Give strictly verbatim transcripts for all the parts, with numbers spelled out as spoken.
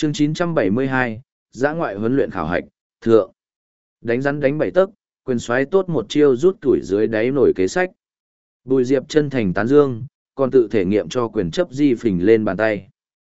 Chương chín trăm bảy mươi hai, Dã ngoại huấn luyện khảo hạch, thượng. Đánh rắn đánh bảy tấc, quyền xoáy tốt một chiêu rút tuổi dưới đáy nổi kế sách. Bùi Diệp chân thành tán dương, còn tự thể nghiệm cho quyền chấp di phình lên bàn tay.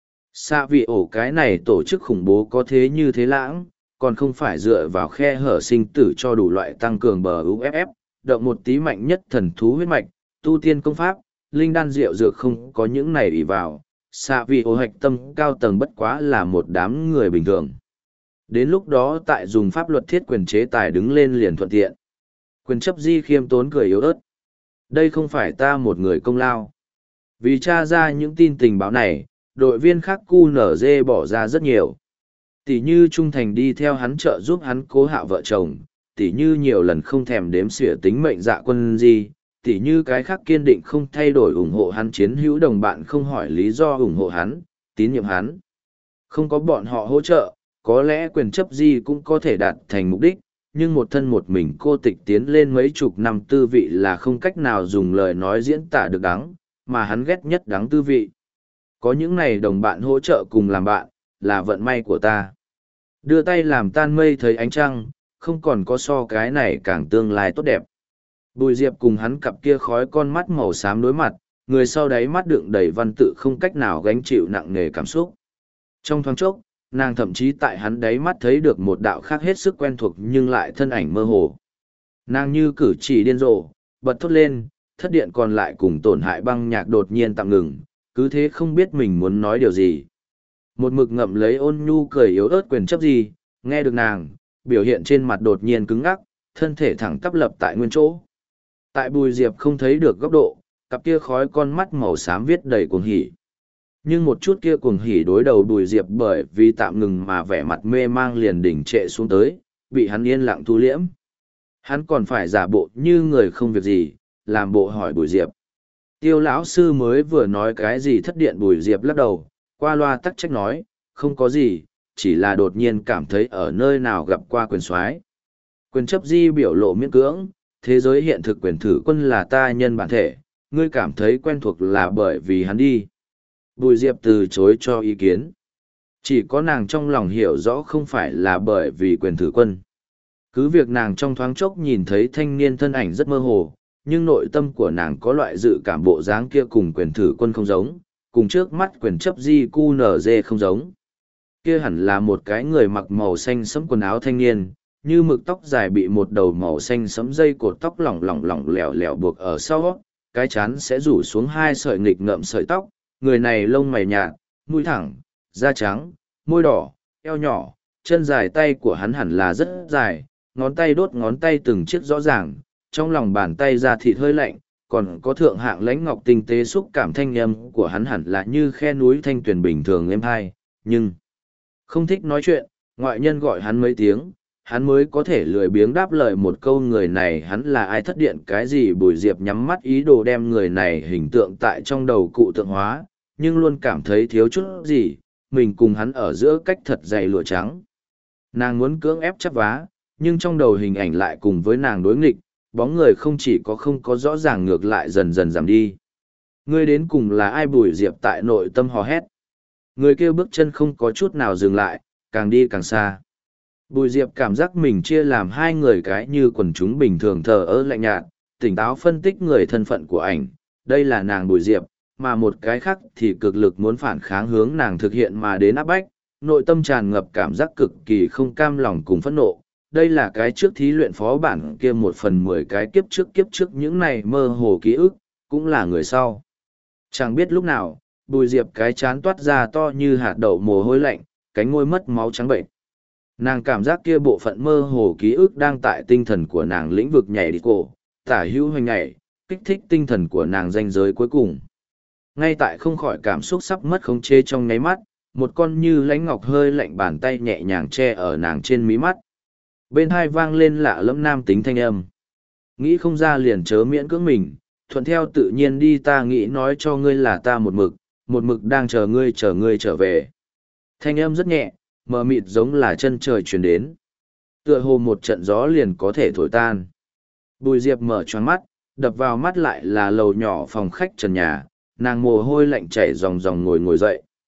Xa vị ổ cái này tổ chức khủng bố có thế như thế lãng, còn không phải dựa vào khe hở sinh tử cho đủ loại tăng cường bờ u ép ép, động một tí mạnh nhất thần thú huyết mạch, tu tiên công pháp, linh đan rượu dược không có những này ủy vào. Xạ vị ổ hạch tâm cao tầng bất quá là một đám người bình thường. Đến lúc đó tại dùng pháp luật thiết quyền chế tài đứng lên liền thuận tiện. Quyền chấp di khiêm tốn cười yếu ớt. Đây không phải ta một người công lao. Vì tra ra những tin tình báo này, đội viên khác cu nở dê bỏ ra rất nhiều. Tỷ như trung thành đi theo hắn trợ giúp hắn cố hạo vợ chồng, tỷ như nhiều lần không thèm đếm xỉa tính mệnh dạ quân di, tỷ như cái khác kiên định không thay đổi ủng hộ hắn chiến hữu đồng bạn không hỏi lý do ủng hộ hắn, tín nhiệm hắn. Không có bọn họ hỗ trợ, có lẽ quyền chấp di cũng có thể đạt thành mục đích, nhưng một thân một mình cô tịch tiến lên mấy chục năm tư vị là không cách nào dùng lời nói diễn tả được đắng, mà hắn ghét nhất đắng tư vị. Có những này đồng bạn hỗ trợ cùng làm bạn, là vận may của ta. Đưa tay làm tan mây thấy ánh trăng, không còn có so cái này càng tương lai tốt đẹp. Bùi Diệp cùng hắn cặp kia khói con mắt màu xám đối mặt, người sau đáy mắt đựng đầy văn tự không cách nào gánh chịu nặng nề cảm xúc. Trong thoáng chốc, nàng thậm chí tại hắn đáy mắt thấy được một đạo khác hết sức quen thuộc nhưng lại thân ảnh mơ hồ. Nàng như cử chỉ điên rồ, bật thốt lên, thất điện còn lại cùng tổn hại băng nhạc đột nhiên tạm ngừng, cứ thế không biết mình muốn nói điều gì. Một mực ngậm lấy ôn nhu cười yếu ớt quyền chấp gì, nghe được nàng, biểu hiện trên mặt đột nhiên cứng ngắc, thân thể thẳng tắp lập tại nguyên chỗ. Tại Bùi Diệp không thấy được góc độ, cặp kia khói con mắt màu xám viết đầy cuồng hỉ. Nhưng một chút kia cuồng hỉ đối đầu Bùi Diệp bởi vì tạm ngừng mà vẻ mặt mê mang liền đỉnh trệ xuống tới, bị hắn yên lặng thu liễm. Hắn còn phải giả bộ như người không việc gì, làm bộ hỏi Bùi Diệp. Tiêu lão sư mới vừa nói cái gì thất điện. Bùi Diệp lắc đầu, qua loa tắc trách nói, không có gì, chỉ là đột nhiên cảm thấy ở nơi nào gặp qua quyền soái. Quyền chấp di biểu lộ miễn cưỡng, thế giới hiện thực quyền thử quân là ta nhân bản thể, ngươi cảm thấy quen thuộc là bởi vì hắn đi. Bùi Diệp từ chối cho ý kiến. Chỉ có nàng trong lòng hiểu rõ không phải là bởi vì quyền thử quân. Cứ việc nàng trong thoáng chốc nhìn thấy thanh niên thân ảnh rất mơ hồ, nhưng nội tâm của nàng có loại dự cảm bộ dáng kia cùng quyền thử quân không giống, cùng trước mắt quyền chấp di cu nở dê không giống. Kia hẳn là một cái người mặc màu xanh sẫm quần áo thanh niên, như mực tóc dài bị một đầu màu xanh sẫm dây cột tóc lỏng lỏng lỏng lẻo lẻo buộc ở sau, cái chán sẽ rủ xuống hai sợi nghịch ngợm sợi tóc, người này lông mày nhạt, mũi thẳng, da trắng, môi đỏ, eo nhỏ, chân dài, tay của hắn hẳn là rất dài, ngón tay đốt ngón tay từng chiếc rõ ràng, trong lòng bàn tay da thịt hơi lạnh, còn có thượng hạng lãnh ngọc tinh tế xúc cảm thanh âm của hắn hẳn là như khe núi thanh tuyền bình thường êm hai, nhưng không thích nói chuyện, ngoại nhân gọi hắn mấy tiếng, hắn mới có thể lười biếng đáp lời một câu người này hắn là ai thất điện cái gì. Bùi Diệp nhắm mắt ý đồ đem người này hình tượng tại trong đầu cụ tượng hóa, nhưng luôn cảm thấy thiếu chút gì, mình cùng hắn ở giữa cách thật dày lụa trắng. Nàng muốn cưỡng ép chắp vá, nhưng trong đầu hình ảnh lại cùng với nàng đối nghịch, bóng người không chỉ có không có rõ ràng ngược lại dần dần giảm đi. Ngươi đến cùng là ai? Bùi Diệp tại nội tâm hò hét. Người kêu bước chân không có chút nào dừng lại, càng đi càng xa. Bùi Diệp cảm giác mình chia làm hai người cái như quần chúng bình thường thờ ơ lạnh nhạt, tỉnh táo phân tích người thân phận của ảnh, đây là nàng Bùi Diệp, mà một cái khác thì cực lực muốn phản kháng hướng nàng thực hiện mà đến áp bách, nội tâm tràn ngập cảm giác cực kỳ không cam lòng cùng phẫn nộ. Đây là cái trước thí luyện phó bản kia một phần mười cái kiếp trước kiếp trước những này mơ hồ ký ức, cũng là người sau. Chẳng biết lúc nào, Bùi Diệp cái chán toát ra to như hạt đậu mồ hôi lạnh, cánh môi mất máu trắng bệnh. Nàng cảm giác kia bộ phận mơ hồ ký ức đang tại tinh thần của nàng lĩnh vực nhảy đi cổ, tả hữu hoành nhảy, kích thích tinh thần của nàng ranh giới cuối cùng. Ngay tại không khỏi cảm xúc sắp mất khống chế trong nháy mắt, một con như lãnh ngọc hơi lạnh bàn tay nhẹ nhàng che ở nàng trên mí mắt. Bên hai vang lên lạ lẫm nam tính thanh âm. Nghĩ không ra liền chớ miễn cưỡng mình, thuận theo tự nhiên đi, ta nghĩ nói cho ngươi là ta một mực, một mực đang chờ ngươi chờ ngươi trở về. Thanh âm rất nhẹ, mờ mịt giống là chân trời truyền đến. Tựa hồ một trận gió liền có thể thổi tan. Bùi Diệp mở choáng mắt, đập vào mắt lại là lầu nhỏ phòng khách trần nhà, nàng mồ hôi lạnh chảy ròng ròng ngồi ngồi dậy.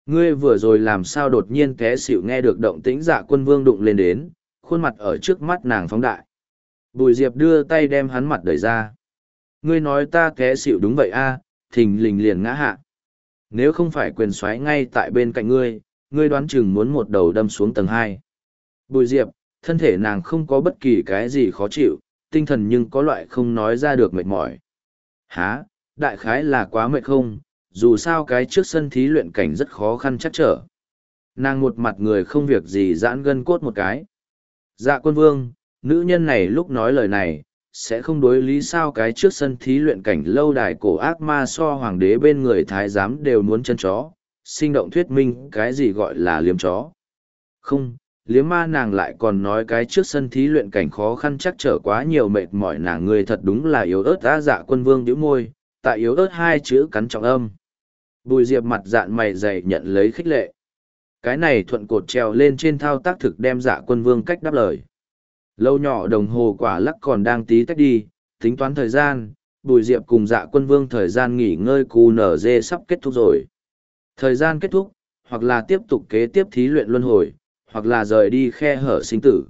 Ngươi vừa rồi làm sao đột nhiên té xỉu nghe được động tĩnh Dạ Quân Vương đụng lên đến, khuôn mặt ở trước mắt nàng phóng đại. Bùi Diệp đưa tay đem hắn mặt đẩy ra. Ngươi nói ta té xỉu đúng vậy a, thình lình liền ngã hạ. Nếu không phải quyền xoáy ngay tại bên cạnh ngươi, ngươi đoán chừng muốn một đầu đâm xuống tầng hai. Bùi Diệp, thân thể nàng không có bất kỳ cái gì khó chịu, tinh thần nhưng có loại không nói ra được mệt mỏi. Hả, đại khái là quá mệt không, dù sao cái trước sân thí luyện cảnh rất khó khăn chắc trở. Nàng một mặt người không việc gì giãn gân cốt một cái. Dạ Quân Vương, nữ nhân này lúc nói lời này, sẽ không đối lý sao cái trước sân thí luyện cảnh lâu đài cổ ác ma so hoàng đế bên người thái giám đều muốn chân chó, sinh động thuyết minh cái gì gọi là liếm chó. Không, liếm ma nàng lại còn nói cái trước sân thí luyện cảnh khó khăn chắc trở quá nhiều mệt mỏi nàng người thật đúng là yếu ớt á. Dạ Quân Vương nhíu môi, tại yếu ớt hai chữ cắn trọng âm. Bùi Diệp mặt dạn mày dày nhận lấy khích lệ. Cái này thuận cột trèo lên trên thao tác thực đem Dạ Quân Vương cách đáp lời. Lâu nhỏ đồng hồ quả lắc còn đang tí tách đi, tính toán thời gian, Bùi Diệp cùng Dạ Quân Vương thời gian nghỉ ngơi cù nở dê sắp kết thúc rồi. Thời gian kết thúc, hoặc là tiếp tục kế tiếp thí luyện luân hồi, hoặc là rời đi khe hở sinh tử.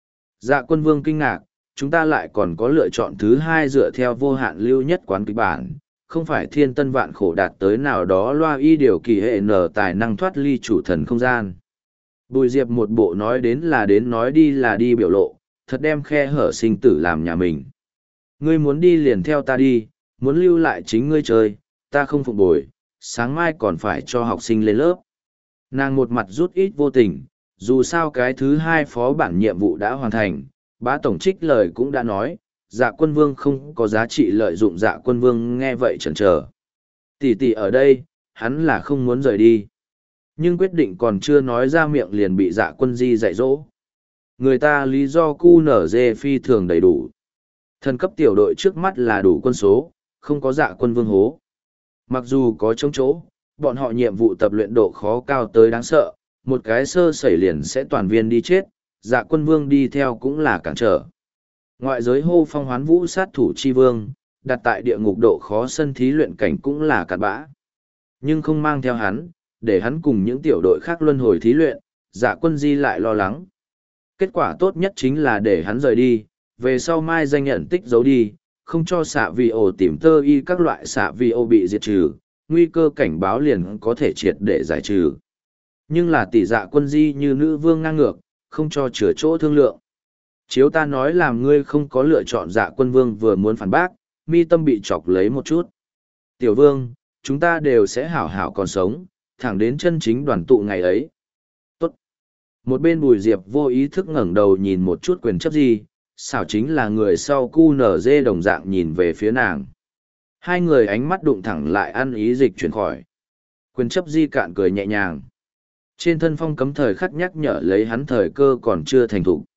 Dạ Quân Vương kinh ngạc, chúng ta lại còn có lựa chọn thứ hai dựa theo vô hạn lưu nhất quán kịch bản, không phải thiên tân vạn khổ đạt tới nào đó loa y điều kỳ hệ nở tài năng thoát ly chủ thần không gian. Bùi Diệp một bộ nói đến là đến nói đi là đi biểu lộ, thật đem khe hở sinh tử làm nhà mình. Ngươi muốn đi liền theo ta đi, muốn lưu lại chính ngươi chơi, ta không phục bồi, sáng mai còn phải cho học sinh lên lớp. Nàng một mặt rút ít vô tình, dù sao cái thứ hai phó bản nhiệm vụ đã hoàn thành, bá tổng trích lời cũng đã nói, Dạ Quân Vương không có giá trị lợi dụng. Dạ Quân Vương nghe vậy chần chờ. Tỷ tỷ ở đây, hắn là không muốn rời đi. Nhưng quyết định còn chưa nói ra miệng liền bị Dạ Quân Di dạy dỗ. Người ta lý do cu nở dê phi thường đầy đủ. Thần cấp tiểu đội trước mắt là đủ quân số, không có Dạ Quân Vương hố. Mặc dù có trống chỗ, bọn họ nhiệm vụ tập luyện độ khó cao tới đáng sợ, một cái sơ sẩy liền sẽ toàn viên đi chết, Dạ Quân Vương đi theo cũng là cản trở. Ngoại giới hô phong hoán vũ sát thủ chi vương, đặt tại địa ngục độ khó sân thí luyện cảnh cũng là cặn bã. Nhưng không mang theo hắn, để hắn cùng những tiểu đội khác luân hồi thí luyện, Dạ Quân Di lại lo lắng. Kết quả tốt nhất chính là để hắn rời đi, về sau mai danh nhận tích giấu đi, không cho xạ vi ổ tìm tơ y các loại xạ vi ổ bị diệt trừ, nguy cơ cảnh báo liền có thể triệt để giải trừ. Nhưng là tỷ Dạ Quân Di như nữ vương ngang ngược, không cho chừa chỗ thương lượng. Chiếu ta nói làm ngươi không có lựa chọn. Dạ Quân Vương vừa muốn phản bác, mi tâm bị chọc lấy một chút. Tiểu vương, chúng ta đều sẽ hảo hảo còn sống, thẳng đến chân chính đoàn tụ ngày ấy. Tốt. Một bên Bùi Diệp vô ý thức ngẩng đầu nhìn một chút quyền chấp Di, xảo chính là người sau cu nở dê đồng dạng nhìn về phía nàng. Hai người ánh mắt đụng thẳng lại ăn ý dịch chuyển khỏi. Quyền chấp Di cạn cười nhẹ nhàng. Trên thân phong cấm thời khắc nhắc nhở lấy hắn thời cơ còn chưa thành thục.